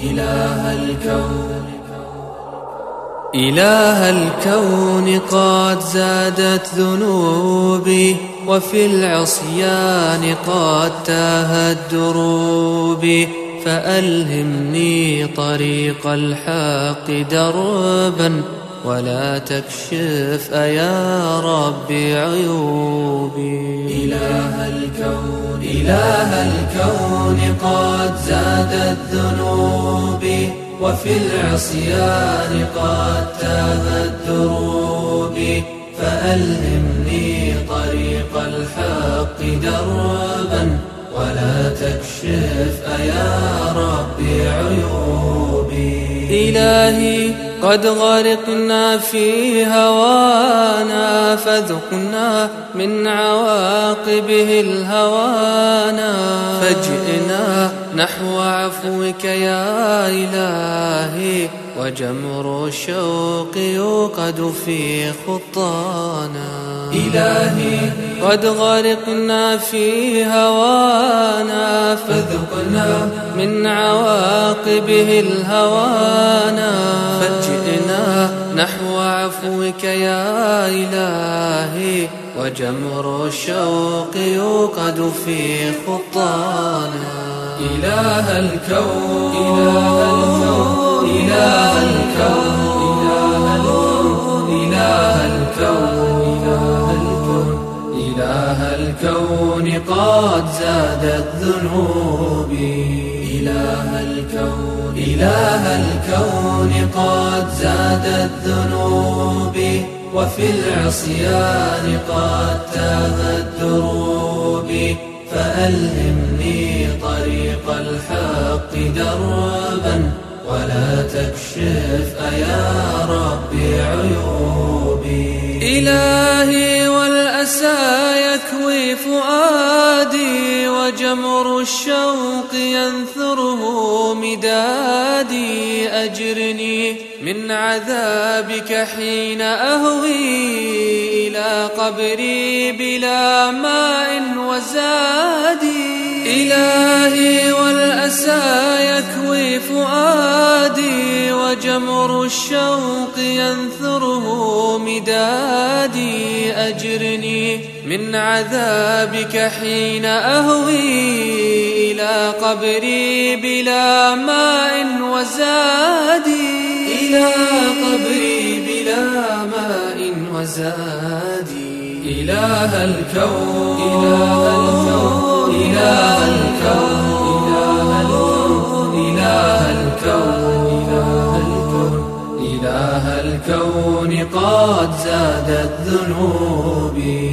إله الكون قد زادت ذنوبي، وفي العصيان قد تاهت دروبي، فألهمني طريق الحق دربا، ولا تكشف يا ربي عيوبي. إله الكون قد زادت ذنوبي، وفي العصيان قد تاهت دروبي، فألهمني طريق الحق دربا، ولا تكشف يا ربي عيوبي. إلهي قد غرقنا في هوانا، فذقنا من عواقبه الهوانا، فجئنا نحو عفوك يا إلهي، وجمر الشوق يوقد في خطانا. إلهي قد غرقنا في هوانا، فذقنا من عواقبه الهوانا، فجئنا نحو عفوك يا إلهي، وجمر الشوق يوقد في خطانا. إله الكون إله الكون إله الكون إله الكون قد زادت ذنوبي. إله الكون قد زادت ذنوبي، وفي العصيان قد تاهت دروبي، فألهمني طريق الحق دربا، ولا تكشف يا ربي عيوبي. إلهي والأسى يكوي فؤادي، وجمر الشوق ينثره مدادي، أجرني من عذابك حين أهوي إلى قبري بلا ماء وزادي. إلهي والأسى يكوي فؤادي، وجمر الشوق ينثره مدادي، أجرني من عذابك حين أهوي إلى قبري بلا ماء وزادي. إلى قبري بلا ماء وزادي. إله الكون إله الكون إله الكون إله الكون إله الكون قد زادت ذنوبي.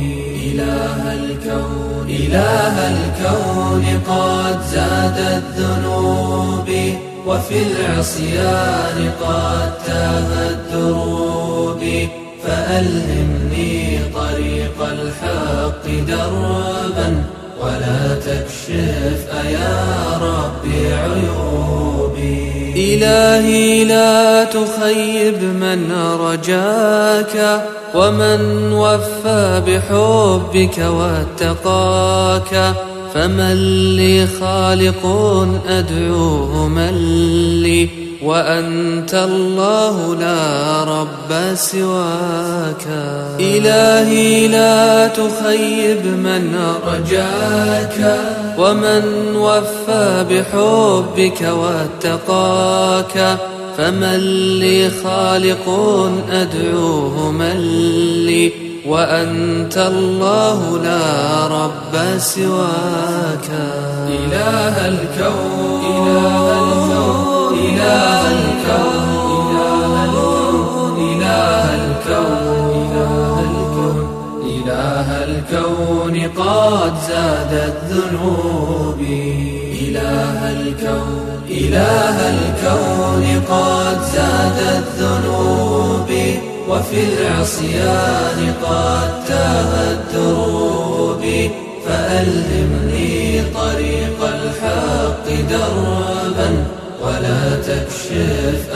إله الكون قد زادت ذنوبي، وفي العصيان قد تاهت دروبي، فألهمني طريق الحق دربا، ولا تكشف يا ربي عيوبي. إلهي لا تخيب من رجاك، ومن وفى بحبك واتقاك، فمن لي خالق أدعوه من لي، وأنت الله لا رب سواك. إلهي لا تخيب من رجاك، ومن وفى بحبك واتقاك، فمن لي خالق أدعوه من لي، وأنت الله لا رب سواك. إله الكون إله الكون إله الكون إله الكون إله الكون قد زادت ذنوبي. إله الكون قد زادت ذنوبي، وفي العصيان قد تاهت دروبي، فألهمني طريق الحق دربا، ولا تكشف